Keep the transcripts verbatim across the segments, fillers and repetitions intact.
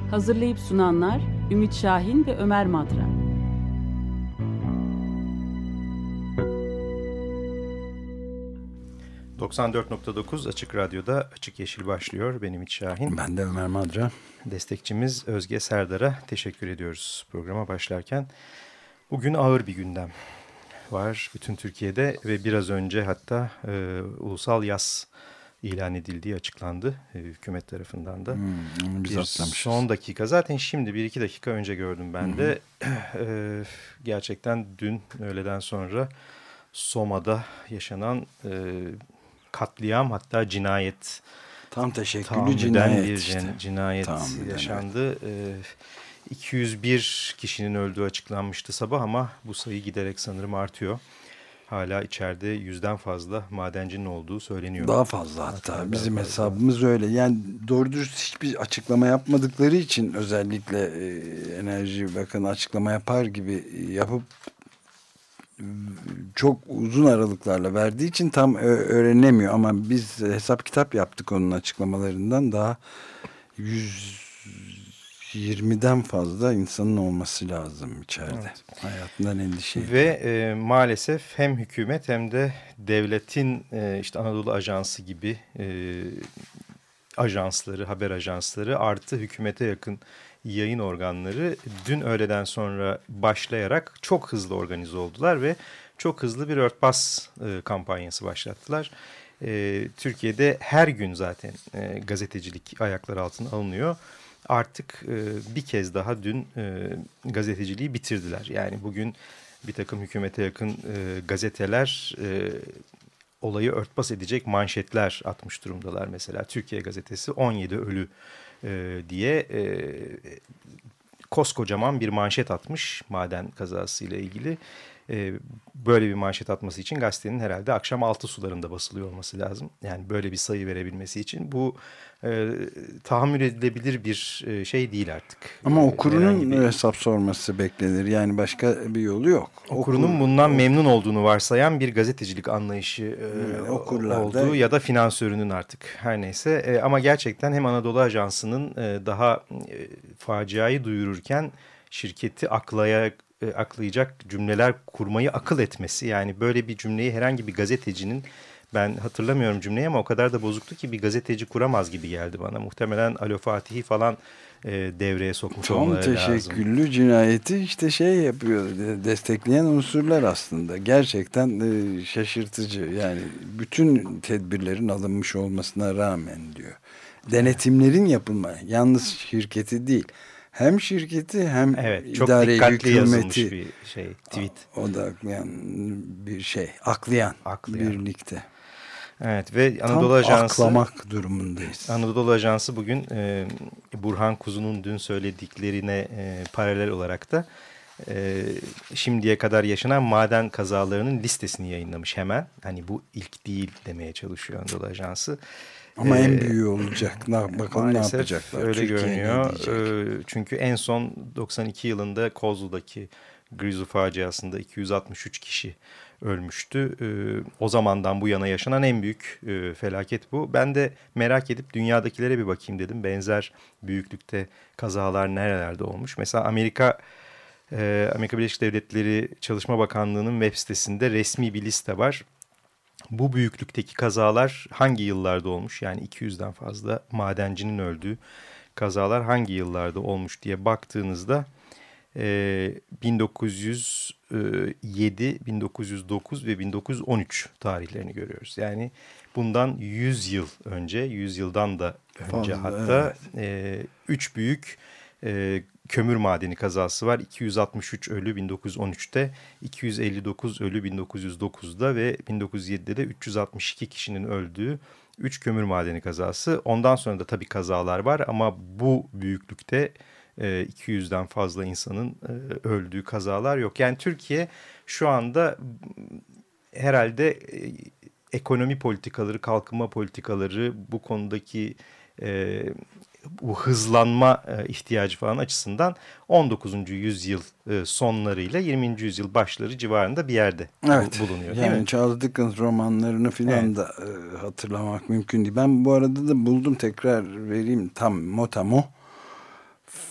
Hazırlayıp sunanlar Ümit Şahin ve Ömer Madra. doksan dört nokta dokuz Açık Radyo'da Açık Yeşil başlıyor. Benim Ümit Şahin. Ben de Ömer Madra. Destekçimiz Özge Serdar'a teşekkür ediyoruz programa başlarken. Bugün ağır bir gündem var bütün Türkiye'de ve biraz önce hatta e, ulusal yas ilan edildiği açıklandı e, hükümet tarafından da. Hmm, biz bir son dakika, zaten şimdi bir iki dakika önce gördüm ben hmm. de. E, gerçekten dün öğleden sonra Soma'da yaşanan e, katliam, hatta cinayet. Tam teşekküllü cinayet bir işte. cinayet Tahammüden yaşandı. Evet. E, iki yüz bir kişinin öldüğü açıklanmıştı sabah ama bu sayı giderek sanırım artıyor. Hala içeride yüzden fazla madencinin olduğu söyleniyor. Daha fazla hatta. hatta bizim fazla. Hesabımız öyle. Yani doğru dürüst hiçbir açıklama yapmadıkları için, özellikle e, Enerji Bakanı açıklama yapar gibi yapıp çok uzun aralıklarla verdiği için tam öğrenemiyor. Ama biz hesap kitap yaptık onun açıklamalarından. Daha yüz yirmiden fazla insanın olması lazım içeride. Evet. Hayatından endişe. Ve e, maalesef hem hükümet hem de devletin e, işte Anadolu Ajansı gibi e, ajansları, haber ajansları artı hükümete yakın yayın organları dün öğleden sonra başlayarak çok hızlı organize oldular ve çok hızlı bir örtbas e, kampanyası başlattılar. E, Türkiye'de her gün zaten e, gazetecilik ayaklar altına alınıyor. Artık e, bir kez daha dün e, gazeteciliği bitirdiler. Yani bugün bir takım hükümete yakın e, gazeteler e, olayı örtbas edecek manşetler atmış durumdalar. Mesela Türkiye Gazetesi on yedi ölü e, diye e, koskocaman bir manşet atmış maden kazası ile ilgili. E, böyle bir manşet atması için gazetenin herhalde akşam altı sularında basılıyor olması lazım. Yani böyle bir sayı verebilmesi için bu e, tahammül edilebilir bir e, şey değil artık. Ama okurunun bir hesap sorması beklenir. Yani başka bir yolu yok. Okurunun Okur, bundan okur. memnun olduğunu varsayan bir gazetecilik anlayışı e, olduğu ya da finansörünün artık her neyse. E, ama gerçekten hem Anadolu Ajansı'nın e, daha e, faciayı duyururken şirketi aklaya E, aklayacak cümleler kurmayı akıl etmesi, yani böyle bir cümleyi herhangi bir gazetecinin, ben hatırlamıyorum cümleyi ama o kadar da bozuktu ki bir gazeteci kuramaz gibi geldi bana. Muhtemelen Alo Fatih'i falan e, devreye sokmuş Tam olmaları lazım. Tam teşekküllü cinayeti işte şey yapıyor, destekleyen unsurlar aslında. Gerçekten e, şaşırtıcı. Yani bütün tedbirlerin alınmış olmasına rağmen diyor. Denetimlerin yapılma, yalnız şirketi değil. Hem şirketi hem evet, çok idare dikkatli yazılmış hükümeti, bir şey, tweet. O da aklayan bir şey, aklayan, aklayan. birlikte. Evet ve Anadolu Tam Ajansı aklamak durumundayız. Anadolu Ajansı bugün e, Burhan Kuzu'nun dün söylediklerine e, paralel olarak da e, şimdiye kadar yaşanan maden kazalarının listesini yayınlamış hemen. Hani bu ilk değil demeye çalışıyor Anadolu Ajansı. Ama ee, en büyüğü olacak. Ne, bakalım ne yapacaklar. Öyle Türkiye görünüyor. Ee, çünkü en son doksan iki yılında Kozlu'daki Grizu faciasında iki yüz altmış üç kişi ölmüştü. Ee, o zamandan bu yana yaşanan en büyük e, felaket bu. Ben de merak edip dünyadakilere bir bakayım dedim. Benzer büyüklükte kazalar nerelerde olmuş? Mesela Amerika e, Amerika Birleşik Devletleri Çalışma Bakanlığı'nın web sitesinde resmi bir liste var. Bu büyüklükteki kazalar hangi yıllarda olmuş? Yani iki yüzden fazla madencinin öldüğü kazalar hangi yıllarda olmuş diye baktığınızda e, bin dokuz yüz yedi, bin dokuz yüz dokuz ve bin dokuz yüz on üç tarihlerini görüyoruz. Yani bundan yüz yıl önce, yüz yıldan da önce fazla, hatta evet. e, üç büyük e, kömür madeni kazası var. iki yüz altmış üç ölü bin dokuz yüz on üçte, iki yüz elli dokuz ölü bin dokuz yüz dokuzda ve bin dokuz yüz yedide de üç yüz altmış iki kişinin öldüğü üç kömür madeni kazası. Ondan sonra da tabii kazalar var ama bu büyüklükte e, iki yüzden fazla insanın e, öldüğü kazalar yok. Yani Türkiye şu anda herhalde e, ekonomi politikaları, kalkınma politikaları, bu konudaki e, bu hızlanma ihtiyacı falan açısından on dokuzuncu yüzyıl sonlarıyla yirminci yüzyıl başları civarında bir yerde evet, bulunuyor. Değil yani mi? Charles Dickens romanlarını filan evet. da hatırlamak mümkün değil. Ben bu arada da buldum, tekrar vereyim tam motamo.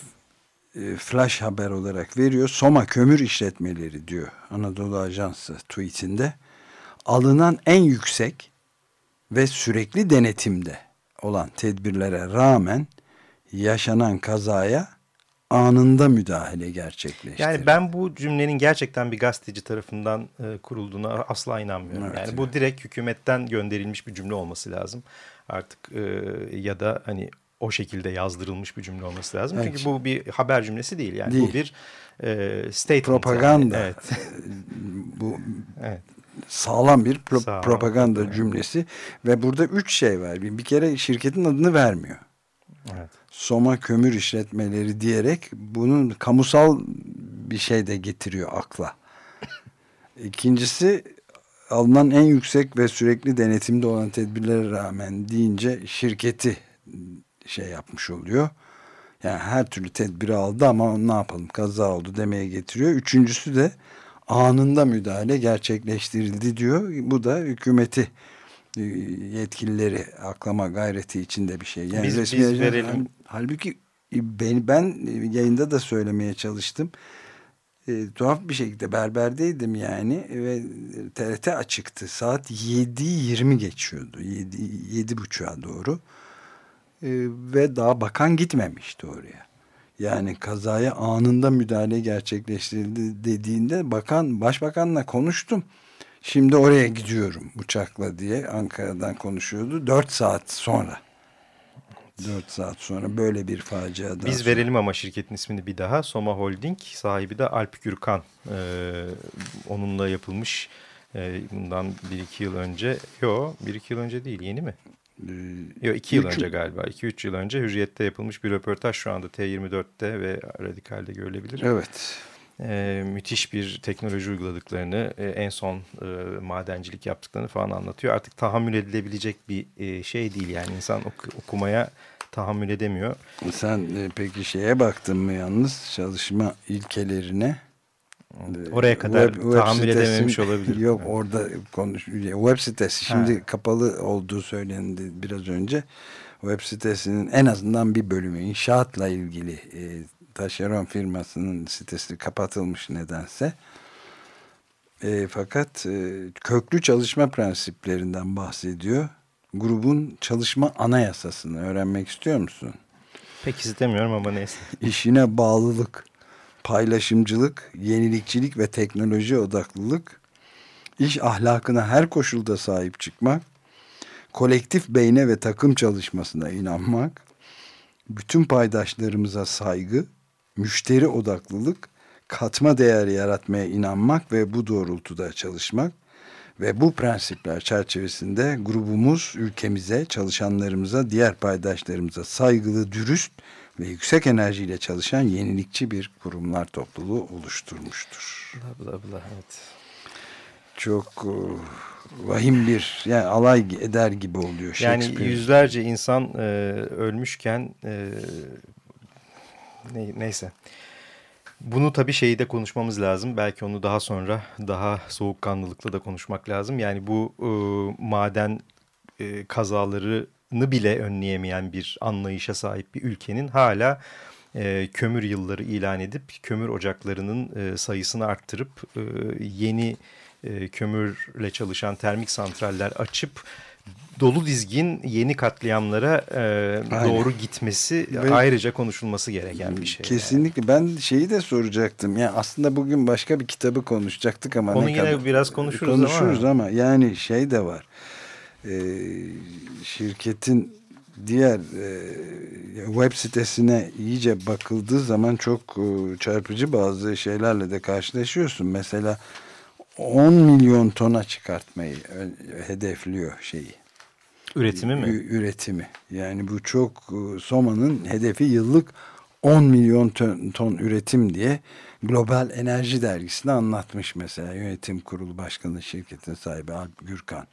e, flash haber olarak veriyor. Soma Kömür İşletmeleri diyor Anadolu Ajansı tweetinde. Alınan en yüksek ve sürekli denetimde olan tedbirlere rağmen yaşanan kazaya anında müdahale gerçekleşti. Yani ben bu cümlenin gerçekten bir gazeteci tarafından e, kurulduğuna asla inanmıyorum. Evet, yani evet. bu direkt hükümetten gönderilmiş bir cümle olması lazım. Artık e, ya da hani o şekilde yazdırılmış bir cümle olması lazım. Evet. Çünkü bu bir haber cümlesi değil. Yani değil. Bu bir e, statement. Propaganda. Yani. Evet. bu evet. Sağlam bir pro Sağlam, propaganda evet. cümlesi ve burada üç şey var. Bir, bir kere şirketin adını vermiyor. Evet. Soma Kömür İşletmeleri diyerek bunun kamusal bir şey de getiriyor akla. İkincisi, alınan en yüksek ve sürekli denetimde olan tedbirlere rağmen deyince şirketi şey yapmış oluyor. Yani her türlü tedbiri aldı ama ne yapalım kaza oldu demeye getiriyor. Üçüncüsü de anında müdahale gerçekleştirildi diyor. Bu da hükümeti yetkilileri aklama gayreti içinde bir şey. Yani biz, resmi biz ajan, verelim. Halbuki ben, ben yayında da söylemeye çalıştım. E, tuhaf bir şekilde berberdeydim yani ve T R T açıktı. Saat yedi yirmi geçiyordu. yedi buçuğa doğru. E, ve daha bakan gitmemişti oraya. Yani kazaya anında müdahale gerçekleştirildi dediğinde bakan, başbakanla konuştum. Şimdi oraya gidiyorum uçakla diye Ankara'dan konuşuyordu. Dört saat sonra. Dört saat sonra böyle bir faciadan Biz sonra. verelim ama şirketin ismini bir daha. Soma Holding, sahibi de Alp Gürkan. Ee, onunla yapılmış e, bundan bir iki yıl önce. Yok bir iki yıl önce değil, yeni mi? Ee, Yok iki yıl önce galiba. iki üç yıl önce Hürriyet'te yapılmış bir röportaj, şu anda T yirmi dörtte ve Radikal'de görülebilir. Evet. Ee, müthiş bir teknoloji uyguladıklarını, e, en son e, madencilik yaptıklarını falan anlatıyor. Artık tahammül edilebilecek bir e, şey değil yani, insan ok okumaya tahammül edemiyor. Sen e, peki şeye baktın mı yalnız, çalışma ilkelerine? Oraya kadar web, tahammül web edememiş olabilir. Yok evet. Orada konuş. Web sitesi şimdi ha. kapalı olduğu söylendi biraz önce. Web sitesinin en azından bir bölümü inşaatla ilgili, e, taşeron firmasının sitesi kapatılmış nedense. E, fakat e, köklü çalışma prensiplerinden bahsediyor. Grubun çalışma anayasasını öğrenmek istiyor musun? Pek istemiyorum ama neyse. İşine bağlılık, paylaşımcılık, yenilikçilik ve teknoloji odaklılık, iş ahlakına her koşulda sahip çıkmak, kolektif beyne ve takım çalışmasına inanmak, bütün paydaşlarımıza saygı, müşteri odaklılık, katma değer yaratmaya inanmak ve bu doğrultuda çalışmak ve bu prensipler çerçevesinde grubumuz ülkemize, çalışanlarımıza, diğer paydaşlarımıza saygılı, dürüst ve yüksek enerjiyle çalışan yenilikçi bir kurumlar topluluğu oluşturmuştur. Bla bla bla, evet. Çok uh, vahim bir, yani alay eder gibi oluyor. Yani yüzlerce insan e, ölmüşken e, ne, neyse. Bunu tabii şeyi de konuşmamız lazım. Belki onu daha sonra daha soğukkanlılıkla da konuşmak lazım. Yani bu e, maden e, kazalarını bile önleyemeyen bir anlayışa sahip bir ülkenin hala e, kömür yılları ilan edip kömür ocaklarının e, sayısını arttırıp e, yeni e, kömürle çalışan termik santraller açıp dolu dizgin yeni katliamlara e, doğru gitmesi ve ayrıca konuşulması gereken bir şey. Kesinlikle. Yani. Ben şeyi de soracaktım. Yani aslında bugün başka bir kitabı konuşacaktık ama onu ne yine kadar biraz konuşuruz, konuşuruz ama. ama yani şey de var. Ee, şirketin diğer e, web sitesine iyice bakıldığı zaman çok e, çarpıcı bazı şeylerle de karşılaşıyorsun. Mesela on milyon tona çıkartmayı hedefliyor şeyi. Üretimi mi? Üretimi. Yani bu çok, Soma'nın hedefi yıllık on milyon ton, ton üretim diye Global Enerji Dergisi'ne anlatmış mesela yönetim kurulu başkanı, şirketin sahibi Alp Gürkan.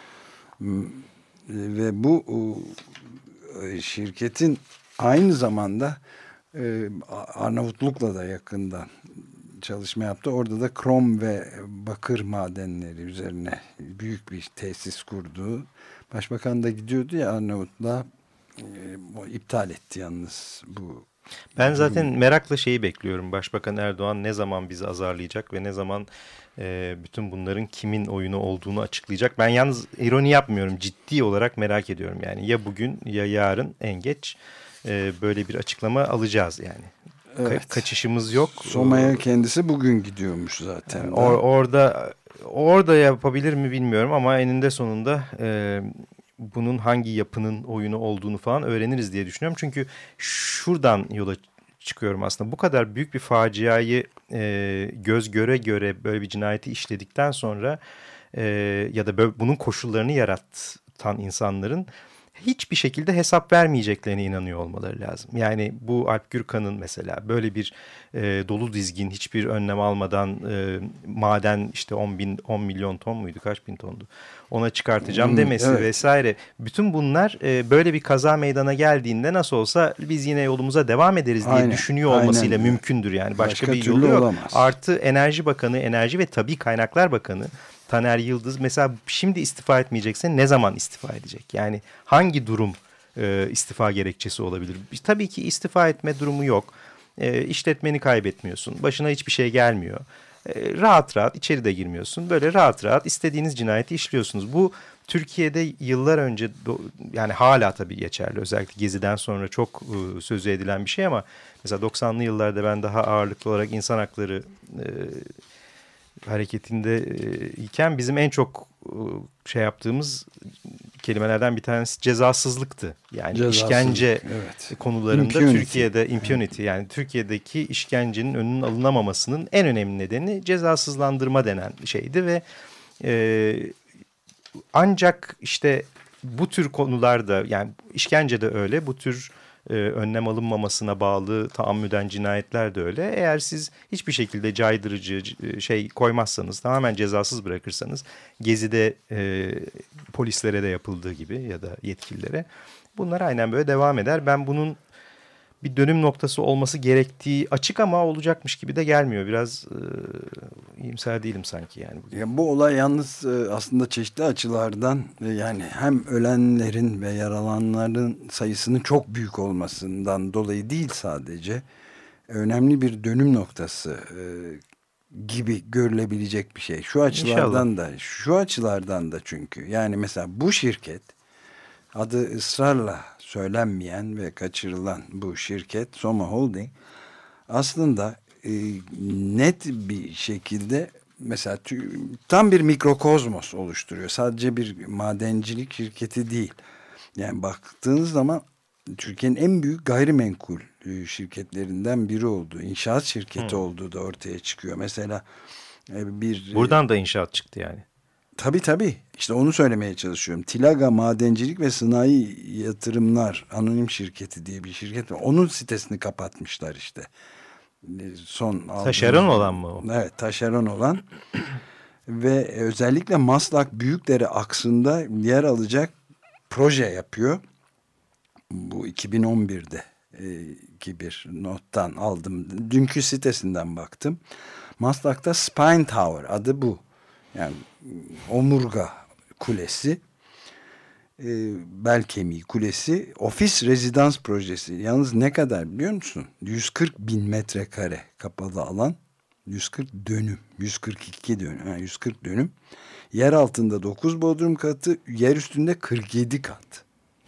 Ve bu şirketin aynı zamanda Arnavutluk'la da yakından çalışma yaptı. Orada da krom ve bakır madenleri üzerine büyük bir tesis kurduğu. Başbakan da gidiyordu ya Arnavutluğa, e, iptal etti yalnız bu Ben zaten merakla şeyi bekliyorum. Başbakan Erdoğan ne zaman bizi azarlayacak ve ne zaman e, bütün bunların kimin oyunu olduğunu açıklayacak. Ben yalnız ironi yapmıyorum. Ciddi olarak merak ediyorum. Yani ya bugün ya yarın en geç e, böyle bir açıklama alacağız yani. Evet. Ka- kaçışımız yok. Soma'ya kendisi bugün gidiyormuş zaten. Yani or- orada orada yapabilir mi bilmiyorum ama eninde sonunda e, bunun hangi yapının oyunu olduğunu falan öğreniriz diye düşünüyorum. Çünkü şuradan yola çıkıyorum aslında. Bu kadar büyük bir faciayı e, göz göre göre böyle bir cinayeti işledikten sonra e, ya da böyle, bunun koşullarını yaratan insanların hiçbir şekilde hesap vermeyeceklerine inanıyor olmaları lazım. Yani bu Alp Gürkan'ın mesela böyle bir e, dolu dizgin hiçbir önlem almadan e, maden işte on bin on milyon ton muydu, kaç bin tondu ona çıkartacağım demesi evet. vesaire. Bütün bunlar e, böyle bir kaza meydana geldiğinde nasıl olsa biz yine yolumuza devam ederiz diye aynen, düşünüyor olmasıyla aynen. mümkündür yani. Başka, Başka bir yolu yok. Olamaz. Artı Enerji Bakanı, Enerji ve Tabii Kaynaklar Bakanı Taner Yıldız mesela şimdi istifa etmeyecekse ne zaman istifa edecek? Yani hangi durum e, istifa gerekçesi olabilir? Tabii ki istifa etme durumu yok. E, işletmeni kaybetmiyorsun. Başına hiçbir şey gelmiyor. E, rahat rahat içeri de girmiyorsun. Böyle rahat rahat istediğiniz cinayeti işliyorsunuz. Bu Türkiye'de yıllar önce yani hala tabii geçerli. Özellikle Gezi'den sonra çok e, sözü edilen bir şey ama mesela doksanlı yıllarda ben daha ağırlıklı olarak insan hakları e, hareketinde iken bizim en çok şey yaptığımız kelimelerden bir tanesi cezasızlıktı. Yani Cezasızlık, işkence evet. konularında impunity. Türkiye'de impunity yani Türkiye'deki işkencenin önünün alınamamasının en önemli nedeni cezasızlandırma denen şeydi ve e, ancak işte bu tür konularda yani işkence de öyle, bu tür Ee, önlem alınmamasına bağlı taammüden cinayetler de öyle. Eğer siz hiçbir şekilde caydırıcı şey koymazsanız, tamamen cezasız bırakırsanız, Gezi'de e, polislere de yapıldığı gibi ya da yetkililere, bunlar aynen böyle devam eder. Ben bunun bir dönüm noktası olması gerektiği açık ama olacakmış gibi de gelmiyor. Biraz e, iyimser değilim sanki yani. Ya bu olay yalnız e, aslında çeşitli açılardan e, yani hem ölenlerin ve yaralananların sayısının çok büyük olmasından dolayı değil sadece önemli bir dönüm noktası e, gibi görülebilecek bir şey. Şu açılardan İnşallah. da şu açılardan da çünkü yani mesela bu şirket adı ısrarla söylenmeyen ve kaçırılan bu şirket Soma Holding aslında e, net bir şekilde mesela tam bir mikrokozmos oluşturuyor. Sadece bir madencilik şirketi değil. Yani baktığınız zaman Türkiye'nin en büyük gayrimenkul şirketlerinden biri olduğu, inşaat şirketi hmm. olduğu da ortaya çıkıyor. Mesela bir... Buradan da inşaat çıktı yani. Tabii tabii. İşte onu söylemeye çalışıyorum. Tilaga Madencilik ve Sanayi Yatırımlar Anonim Şirketi diye bir şirket var. Onun sitesini kapatmışlar işte. Son taşeron olan mı o? Evet, taşeron olan. Ve özellikle Maslak Büyükdere aksında yer alacak proje yapıyor. Bu iki bin on birde ki bir nottan aldım. Dünkü sitesinden baktım. Maslak'ta Spine Tower adı bu. Yani omurga kulesi, e, bel kemiği kulesi, ofis rezidans projesi. Yalnız ne kadar biliyor musun? yüz kırk bin metrekare kapalı alan, yüz kırk dönüm, yüz kırk iki dönüm, yani yüz kırk dönüm. Yer altında dokuz bodrum katı, yer üstünde kırk yedi kat.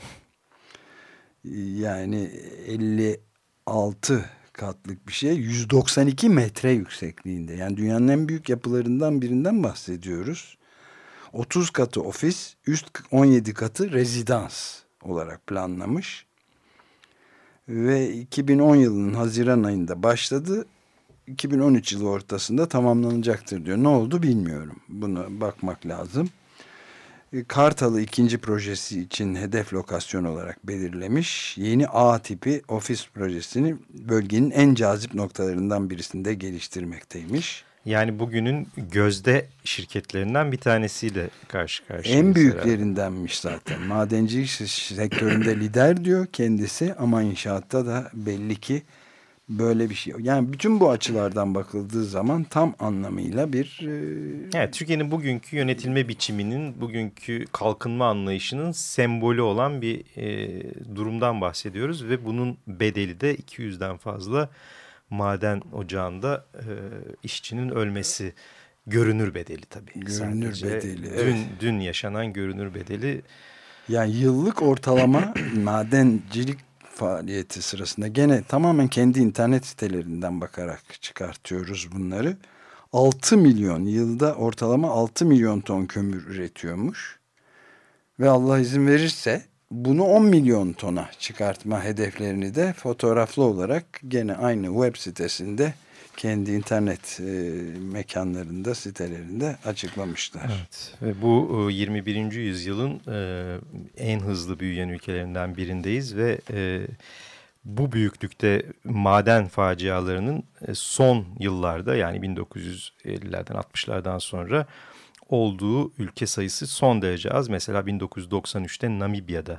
Yani elli altı katlık bir şey, yüz doksan iki metre yüksekliğinde. Yani dünyanın en büyük yapılarından birinden bahsediyoruz. otuz katı ofis, üst on yedi katı rezidans olarak planlamış. Ve iki bin on yılının Haziran ayında başladı. iki bin on üç yılı ortasında tamamlanacaktır diyor. Ne oldu bilmiyorum. Buna bakmak lazım. Kartal'ı ikinci projesi için hedef lokasyon olarak belirlemiş. Yeni A tipi ofis projesini bölgenin en cazip noktalarından birisinde geliştirmekteymiş. Yani bugünün gözde şirketlerinden bir tanesiyle karşı karşıya. En büyüklerindenmiş zaten. Madencilik sektöründe lider diyor kendisi ama inşaatta da belli ki böyle bir şey. Yani bütün bu açılardan bakıldığı zaman tam anlamıyla bir... E... Evet, Türkiye'nin bugünkü yönetilme biçiminin, bugünkü kalkınma anlayışının sembolü olan bir e, durumdan bahsediyoruz. Ve bunun bedeli de iki yüzden fazla maden ocağında e, işçinin ölmesi. Görünür bedeli tabii. Görünür Sadece bedeli. Dün, evet. dün yaşanan görünür bedeli. Yani yıllık ortalama madencilik faaliyeti sırasında gene tamamen kendi internet sitelerinden bakarak çıkartıyoruz bunları. altı milyon yılda ortalama altı milyon ton kömür üretiyormuş. Ve Allah izin verirse bunu on milyon tona çıkartma hedeflerini de fotoğraflı olarak gene aynı web sitesinde kendi internet e, mekanlarında, sitelerinde açıklamışlar. Evet. Ve bu yirmi birinci yüzyılın e, en hızlı büyüyen ülkelerinden birindeyiz ve e, bu büyüklükte maden facialarının son yıllarda, yani bin dokuz yüz ellilerden altmışlardan sonra olduğu ülke sayısı son derece az. Mesela bin dokuz yüz doksan üçte Namibya'da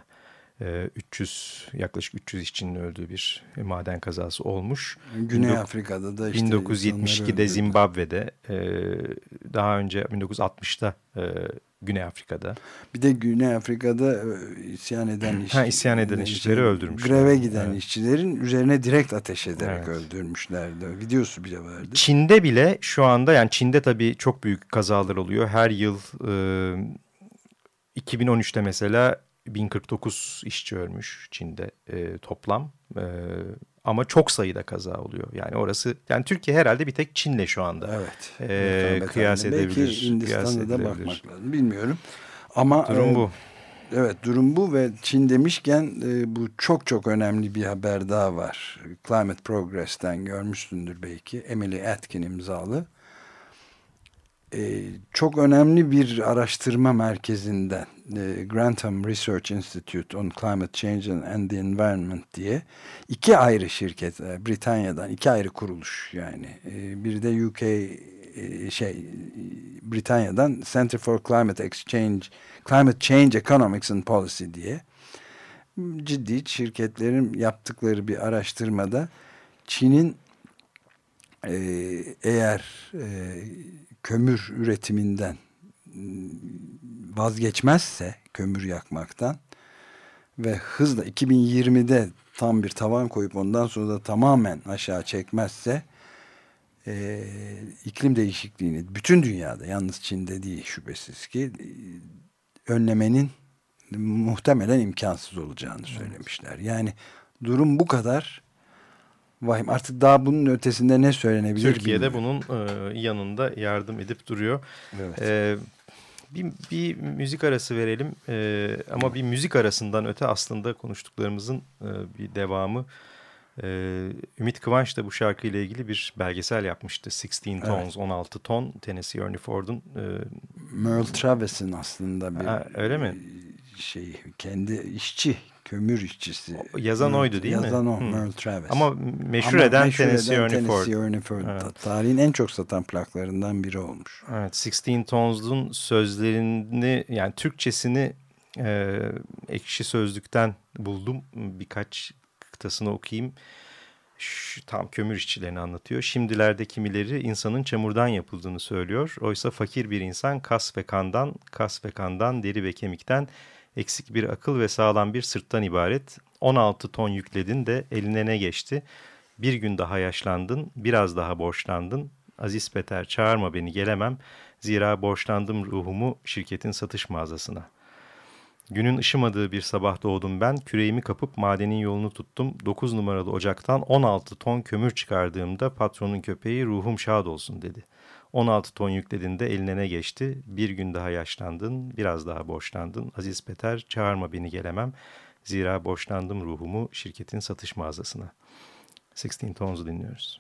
üç yüz yaklaşık üç yüz işçinin öldüğü bir maden kazası olmuş. Güney Afrika'da da işte bin dokuz yüz yetmiş ikide Zimbabwe'de, daha önce bin dokuz yüz altmışta Güney Afrika'da. Bir de Güney Afrika'da isyan eden işçileri, ha, isyan eden işçileri öldürmüşler. Greve giden evet. işçilerin üzerine direkt ateş ederek evet. öldürmüşlerdi. Videosu bile vardı. Çin'de bile şu anda, yani Çin'de tabii çok büyük kazalar oluyor. Her yıl e, iki bin on üçte mesela bin kırk dokuz işçi ölmüş Çin'de e, toplam. E, ama çok sayıda kaza oluyor. Yani orası, yani Türkiye herhalde bir tek Çin'le şu anda evet. e, kıyas edebilir. Belki Hindistan'da da bakmak lazım. Bilmiyorum. Ama durum e, bu. Evet, durum bu ve Çin demişken e, bu çok çok önemli bir haber daha var. Climate Progress'ten görmüşsündür belki. Emily Atkin imzalı. E, çok önemli bir araştırma merkezinden, e, Grantham Research Institute on Climate Change and the Environment diye iki ayrı şirket, e, Britanya'dan iki ayrı kuruluş yani. E, bir de U K e, şey Britanya'dan Center for Climate Exchange Climate Change Economics and Policy diye ciddi şirketlerin yaptıkları bir araştırmada Çin'in e, eğer e, kömür üretiminden vazgeçmezse, kömür yakmaktan ve hızla iki bin yirmide tam bir tavan koyup ondan sonra da tamamen aşağı çekmezse e, iklim değişikliğini bütün dünyada, yalnız Çin'de değil şüphesiz ki, önlemenin muhtemelen imkansız olacağını söylemişler. Yani durum bu kadar vahim. Artık daha bunun ötesinde ne söylenebilir? Türkiye'de bilmiyorum. Bunun e, yanında yardım edip duruyor. Evet. E, bir, bir müzik arası verelim. E, ama bir müzik arasından öte aslında konuştuklarımızın e, bir devamı. E, Ümit Kıvanç da bu şarkıyla ilgili bir belgesel yapmıştı. on altı Tons, evet. on altı ton. Tennessee Ernie Ford'un. E, Merle Travis'in aslında bir ha, öyle mi? Şey, kendi işçi, kömür işçisi. O, yazan Merle, oydu değil yazan mi? o, hmm. Merle Travis. Ama meşhur Ama eden meşhur Tennessee Ernie Ford. Ernie Ford. Evet. Tarihin en çok satan plaklarından biri olmuş. Evet, on altı Tons'un sözlerini, yani Türkçesini e, Ekşi Sözlük'ten buldum. Birkaç kıtasını okuyayım. Şu, tam kömür işçilerini anlatıyor. Şimdilerde kimileri insanın çamurdan yapıldığını söylüyor. Oysa fakir bir insan kas ve kandan, kas ve kandan, deri ve kemikten, eksik bir akıl ve sağlam bir sırttan ibaret. on altı ton yükledin de eline ne geçti? Bir gün daha yaşlandın, biraz daha borçlandın. Aziz Peter, çağırma beni, gelemem. Zira borçlandım ruhumu şirketin satış mağazasına. Günün ışımadığı bir sabah doğdum ben. Küreğimi kapıp madenin yolunu tuttum. dokuz numaralı ocaktan on altı ton kömür çıkardığımda patronun köpeği ruhum şad olsun dedi. on altı ton yükledin de eline ne geçti? Bir gün daha yaşlandın, biraz daha borçlandın. Aziz Peter, çağırma beni, gelemem. Zira borçlandım ruhumu şirketin satış mağazasına. on altı Tons'u dinliyoruz.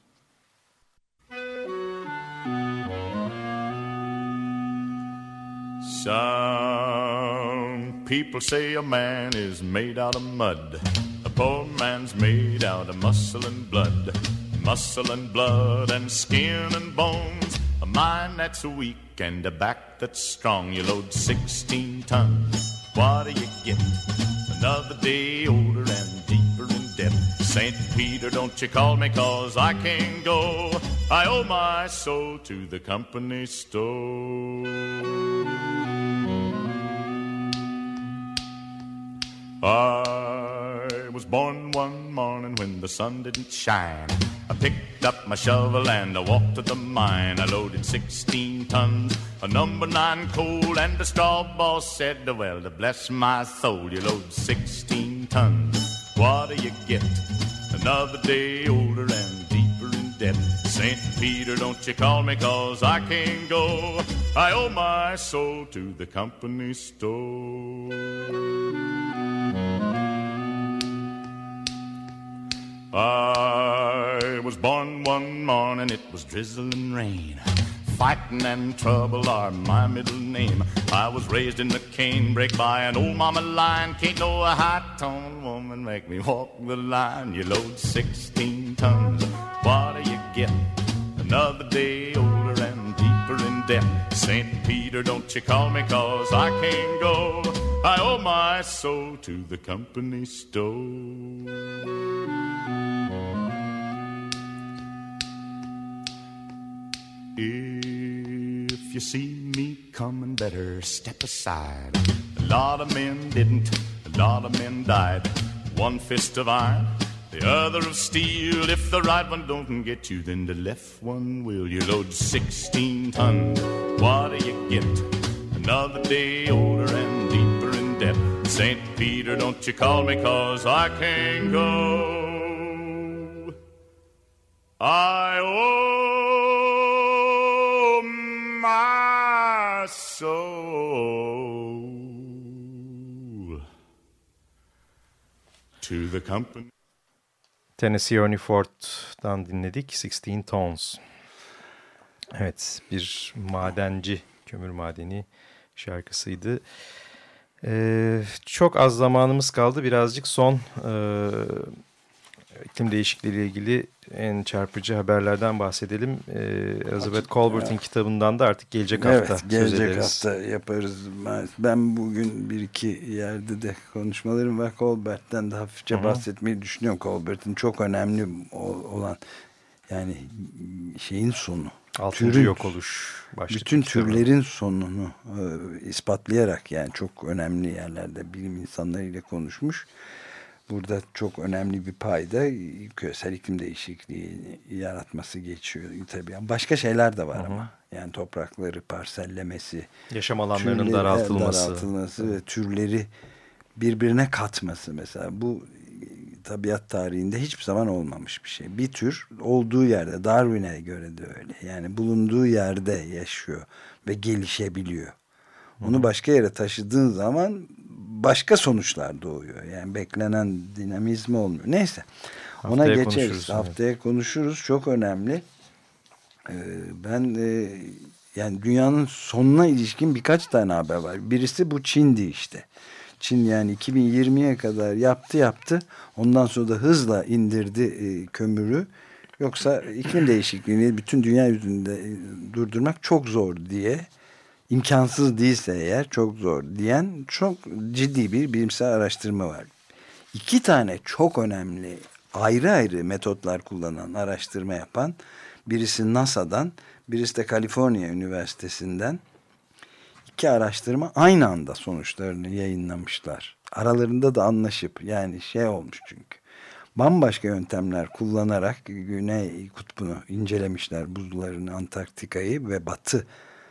Some people say a man is made out of mud. A poor man's made out of muscle and blood. Muscle and blood and skin and bones. A mind that's weak and a back that's strong. You load sixteen tons, what do you get? Another day older and deeper in debt. Saint Peter, don't you call me, 'cause I can't go. I owe my soul to the company store. I was born one morning when the sun didn't shine. I picked up my shovel and I walked to the mine. I loaded sixteen tons of number nine coal, and the straw boss said, well, to bless my soul, you load sixteen tons. What do you get? Another day older and deeper in debt. Saint Peter, don't you call me, 'cause I can't go. I owe my soul to the company store. I was born one morning, it was drizzling rain. Fighting and trouble are my middle name. I was raised in the canebrake by an old mama lion. Can't no high-toned woman make me walk the line. You load sixteen tons, what do you get? Another day older and deeper in debt. Saint Peter, don't you call me, 'cause I can't go. I owe my soul to the company store. If you see me coming, better step aside. A lot of men didn't, a lot of men died. One fist of iron, the other of steel. If the right one don't get you, then the left one will. You load sixteen tons, what do you get? Another day older and deeper in debt. Saint Peter, don't you call me, 'cause I can't go. I owe my soul to the company. Tennessee Ernie Ford'dan dinledik sixteen Tons. Evet, bir madenci, kömür madeni şarkısıydı. Ee, çok az zamanımız kaldı. Birazcık son e, iklim değişikliği ile ilgili en çarpıcı haberlerden bahsedelim. Ee, Elizabeth Colbert'in kitabından da artık gelecek evet, hafta gelecek söz ederiz. hafta yaparız. Ben bugün bir iki yerde de konuşmalarım var. Colbert'ten de hafifçe Hı-hı. bahsetmeyi düşünüyorum. Colbert'in çok önemli olan, yani şeyin sonu. Altıncı türün, yok oluş. Bütün türlerin sonunu e, ispatlayarak, yani çok önemli yerlerde bilim insanlarıyla konuşmuş. Burada çok önemli bir payda küresel iklim değişikliği yaratması geçiyor tabii. Başka şeyler de var Hı-hı. ama. Yani toprakları parsellemesi, yaşam alanlarının daraltılması, daraltılması ve türleri birbirine katması mesela. Bu tabiat tarihinde hiçbir zaman olmamış bir şey. Bir tür olduğu yerde, Darwin'e göre de öyle. Yani bulunduğu yerde yaşıyor ve gelişebiliyor. Onu başka yere taşıdığın zaman başka sonuçlar doğuyor. Yani beklenen dinamizmi olmuyor. Neyse. Ona Haftaya geçeriz. Haftaya evet. konuşuruz. Çok önemli. Ee, ben e, yani dünyanın sonuna ilişkin birkaç tane haber var. Birisi bu Çin'di işte. Çin yani iki bin yirmiye kadar yaptı yaptı. Ondan sonra da hızla indirdi e, kömürü. Yoksa iklim değişikliğini bütün dünya yüzünde e, durdurmak çok zor diye, imkansız değilse eğer çok zor diyen çok ciddi bir bilimsel araştırma var. İki tane çok önemli ayrı ayrı metotlar kullanan araştırma yapan, birisi NASA'dan, birisi de Kaliforniya Üniversitesi'nden, iki araştırma aynı anda sonuçlarını yayınlamışlar. Aralarında da anlaşıp, yani şey olmuş çünkü. Bambaşka yöntemler kullanarak Güney Kutbu'nu incelemişler, buzullarını, Antarktika'yı ve Batı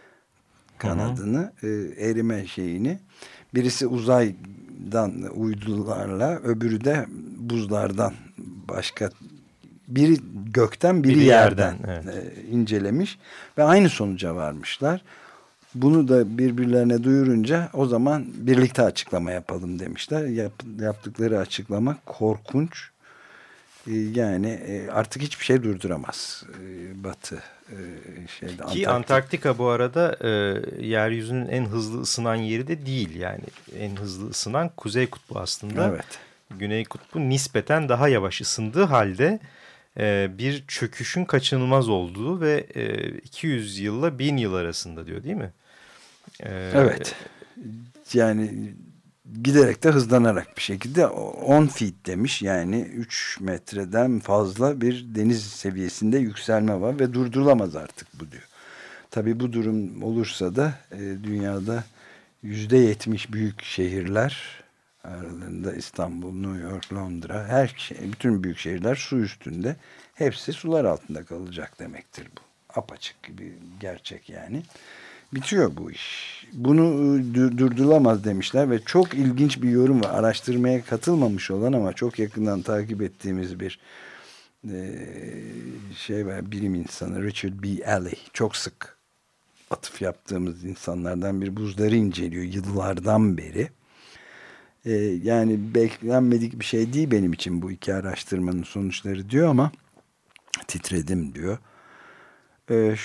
kanadını, e, erime şeyini. Birisi uzaydan uydularla, öbürü de buzlardan, başka biri gökten biri, biri yerden, yerden evet. e, incelemiş ve aynı sonuca varmışlar. Bunu da birbirlerine duyurunca o zaman birlikte açıklama yapalım demişler. Yap, yaptıkları açıklama korkunç. Ee, yani e, artık hiçbir şey durduramaz ee, Batı. E, şeyde, Ki Antarktika. Antarktika bu arada e, yeryüzünün en hızlı ısınan yeri de değil. Yani en hızlı ısınan Kuzey Kutbu aslında. Evet. Güney Kutbu nispeten daha yavaş ısındığı halde e, bir çöküşün kaçınılmaz olduğu ve e, iki yüz yılla bin yıl arasında diyor değil mi? Ee, evet. Yani giderek de hızlanarak bir şekilde on feet demiş, yani üç metreden fazla bir deniz seviyesinde yükselme var ve durdurulamaz artık bu diyor. Tabii bu durum olursa da e, dünyada yüzde yetmiş büyük şehirler, aralarında İstanbul, New York, Londra, her şey, bütün büyük şehirler su üstünde, hepsi sular altında kalacak demektir bu. Apaçık bir gerçek yani. Bitiyor bu iş. Bunu durdurulamaz demişler ve çok ilginç bir yorum var. Araştırmaya katılmamış olan ama çok yakından takip ettiğimiz bir e, şey var. Bilim insanı Richard B. Alley. Çok sık atıf yaptığımız insanlardan bir, buzları inceliyor yıllardan beri. E, yani beklenmedik bir şey değil benim için bu iki araştırmanın sonuçları diyor ama titredim diyor. E,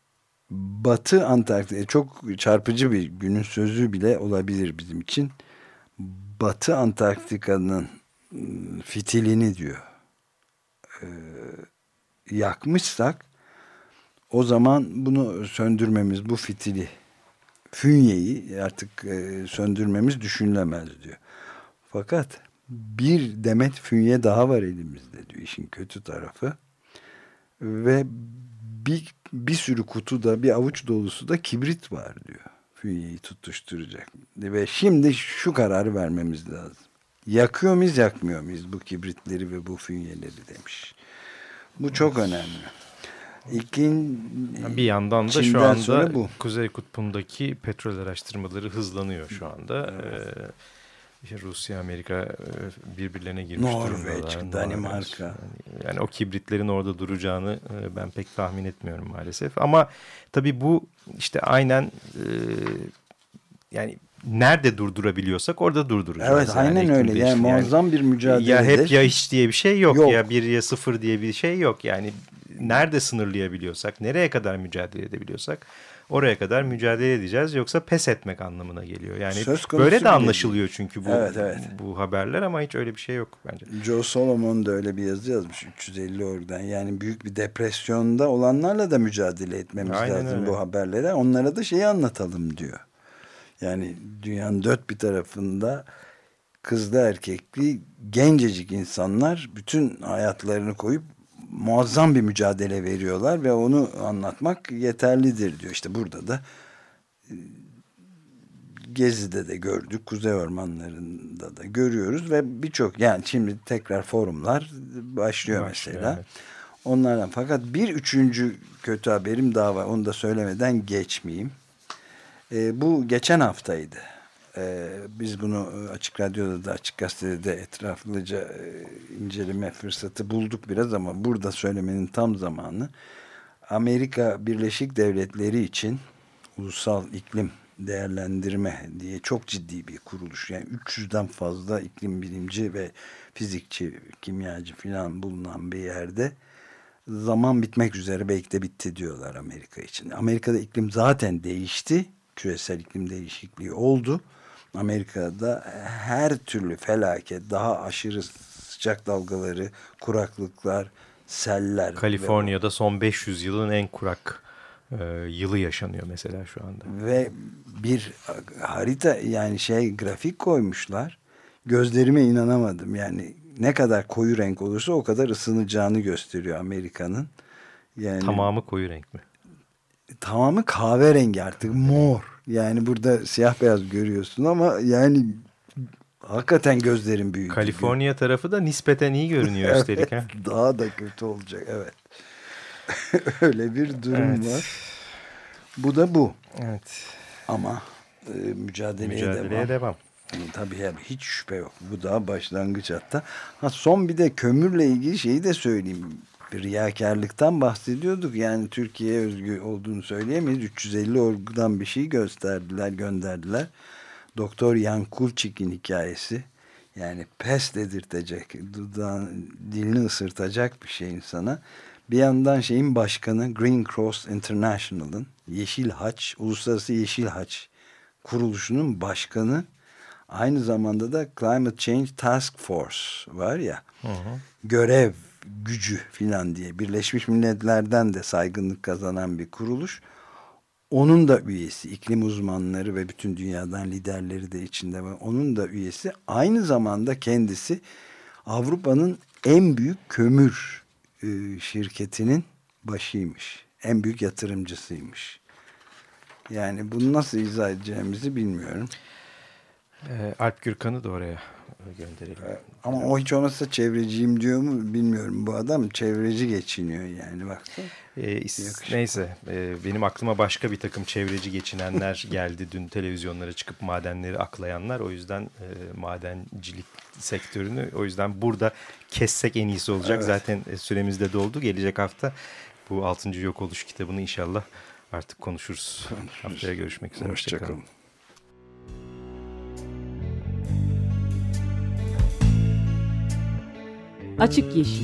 Batı Antarktika, çok çarpıcı bir günün sözü bile olabilir bizim için. Batı Antarktika'nın fitilini diyor e, yakmışsak o zaman bunu söndürmemiz, bu fitili, fünyeyi artık e, söndürmemiz düşünülemez diyor. Fakat bir demet fünye daha var elimizde diyor, işin kötü tarafı. Ve bir, bir sürü kutuda, bir avuç dolusu da kibrit var diyor. Fünyeyi tutuşturacak. Ve şimdi şu kararı vermemiz lazım. Yakıyor muyuz, yakmıyor muyuz bu kibritleri ve bu fünyeleri demiş. Bu çok önemli. İkin, bir yandan da şu anda bu. Kuzey Kutbu'ndaki petrol araştırmaları hızlanıyor şu anda. Evet. Ee, İşte Rusya, Amerika birbirlerine girmiş durumdalar. Norveç, Danimarka. Yani, yani o kibritlerin orada duracağını ben pek tahmin etmiyorum maalesef. Ama tabii bu işte aynen e, yani nerede durdurabiliyorsak orada durduracağız. Evet, yani aynen öyle. Yani muazzam yani, bir mücadele. Ya hep ya hiç diye bir şey yok, yok. Ya bir ya sıfır diye bir şey yok. Yani nerede sınırlayabiliyorsak, nereye kadar mücadele edebiliyorsak oraya kadar mücadele edeceğiz. Yoksa pes etmek anlamına geliyor. Yani böyle de anlaşılıyor değil. Çünkü bu, evet, evet. bu haberler ama hiç öyle bir şey yok bence. Joe Solomon da öyle bir yazı yazmış üç yüz elli org'dan. Yani büyük bir depresyonda olanlarla da mücadele etmemiz aynen lazım öyle. Bu haberlere. Onlara da şeyi anlatalım diyor. Yani dünyanın dört bir tarafında kızlı erkekli gencecik insanlar bütün hayatlarını koyup muazzam bir mücadele veriyorlar ve onu anlatmak yeterlidir diyor. İşte burada da Gezi'de de gördük, Kuzey Ormanları'nda da görüyoruz ve birçok, yani şimdi tekrar forumlar başlıyor, başlıyor mesela. Evet. Onlardan, fakat bir üçüncü kötü haberim daha var. Onu da söylemeden geçmeyeyim. E, bu geçen haftaydı. E, biz bunu Açık Radyo'da da Açık Gazete'de de etraflıca e, inceleme fırsatı bulduk biraz ama burada söylemenin tam zamanı. Amerika Birleşik Devletleri için Ulusal İklim Değerlendirme diye çok ciddi bir kuruluş. Yani üç yüzden fazla iklim bilimci ve fizikçi, kimyacı falan bulunan bir yerde zaman bitmek üzere, belki de bitti diyorlar Amerika için. Amerika'da iklim zaten değişti. Küresel iklim değişikliği oldu. Amerika'da her türlü felaket, daha aşırı sıcak dalgaları, kuraklıklar, seller. Kaliforniya'da ve son beş yüz yılın en kurak e, yılı yaşanıyor mesela şu anda. Ve bir harita, yani şey, grafik koymuşlar. Gözlerime inanamadım. Yani ne kadar koyu renk olursa o kadar ısınacağını gösteriyor Amerika'nın. Yani tamamı koyu renk mi? Tamamı kahverengi, artık mor. Yani burada siyah beyaz görüyorsun ama yani hakikaten gözlerin büyük. Kaliforniya tarafı da nispeten iyi görünüyor evet, üstelik. Ha? Daha da kötü olacak, evet. Öyle bir durum evet. var. Bu da bu. Evet. Ama e, mücadeleye, mücadeleye devam. devam. Tabii yani hiç şüphe yok. Bu daha başlangıç hatta. Ha, son bir de kömürle ilgili şeyi de söyleyeyim. Bir riyakarlıktan bahsediyorduk. Yani Türkiye'ye özgü olduğunu söyleyemeyiz. üç yüz elli org'dan bir şey gösterdiler, gönderdiler. Doktor Jan Kulçik'in hikayesi. Yani pes dedirtecek, dudağın, dilini ısırtacak bir şey insana. Bir yandan şeyin başkanı, Green Cross International'ın, Yeşil Haç, Uluslararası Yeşil Haç kuruluşunun başkanı, aynı zamanda da Climate Change Task Force var ya, hı hı. görev gücü filan diye Birleşmiş Milletler'den de saygınlık kazanan bir kuruluş. onun da üyesi, iklim uzmanları ve bütün dünyadan liderleri de içinde var. Onun da üyesi. Aynı zamanda kendisi Avrupa'nın en büyük kömür e, şirketinin başıymış. En büyük yatırımcısıymış. Yani bunu nasıl izah edeceğimizi bilmiyorum. E, Alp Gürkan'ı da oraya gönderelim. Ama o hiç olmazsa çevreciyim diyor mu bilmiyorum. Bu adam çevreci geçiniyor yani, baksana. E, neyse e, benim aklıma başka bir takım çevreci geçinenler geldi dün, televizyonlara çıkıp madenleri aklayanlar. O yüzden e, madencilik sektörünü o yüzden burada kessek en iyisi olacak. Evet. Zaten süremiz de doldu. Gelecek hafta bu altıncı Yok Oluş kitabını inşallah artık konuşuruz. konuşuruz. Haftaya görüşmek üzere. Hoşçakalın. Hoşça Açık Yeşil.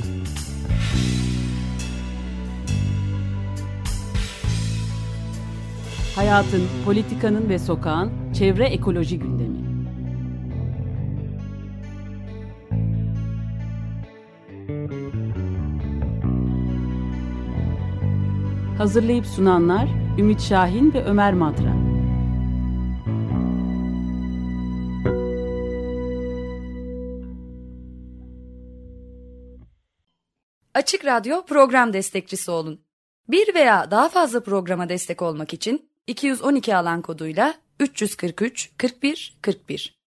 Hayatın, politikanın ve sokağın çevre ekoloji gündemi. Hazırlayıp sunanlar Ümit Şahin ve Ömer Madra. Açık Radyo program destekçisi olun. Bir veya daha fazla programa destek olmak için iki yüz on iki alan koduyla üç yüz kırk üç kırk bir kırk bir